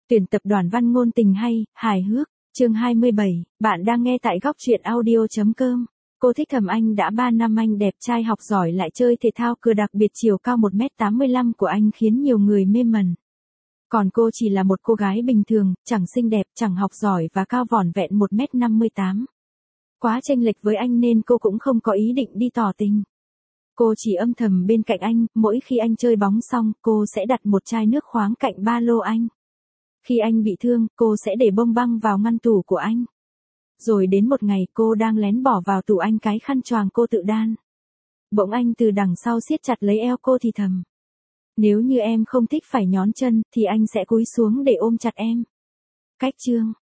Tuyển tập đoàn văn ngôn tình hay, hài hước. Chương 27, bạn đang nghe tại góc truyện audio.com. Cô thích Thẩm Anh đã 3 năm, anh đẹp trai học giỏi lại chơi thể thao, cơ đặc biệt chiều cao 1m85 của anh khiến nhiều người mê mẩn. Còn cô chỉ là một cô gái bình thường, chẳng xinh đẹp, chẳng học giỏi và cao vỏn vẹn 1m58. Quá chênh lệch với anh nên cô cũng không có ý định đi tỏ tình. Cô chỉ âm thầm bên cạnh anh, mỗi khi anh chơi bóng xong, cô sẽ đặt một chai nước khoáng cạnh ba lô anh. Khi anh bị thương, cô sẽ để bông băng vào ngăn tủ của anh. Rồi đến một ngày cô đang lén bỏ vào tủ anh cái khăn choàng cô tự đan. Bỗng anh từ đằng sau siết chặt lấy eo cô thì thầm: "Nếu như em không thích phải nhón chân, thì anh sẽ cúi xuống để ôm chặt em." Cách chương.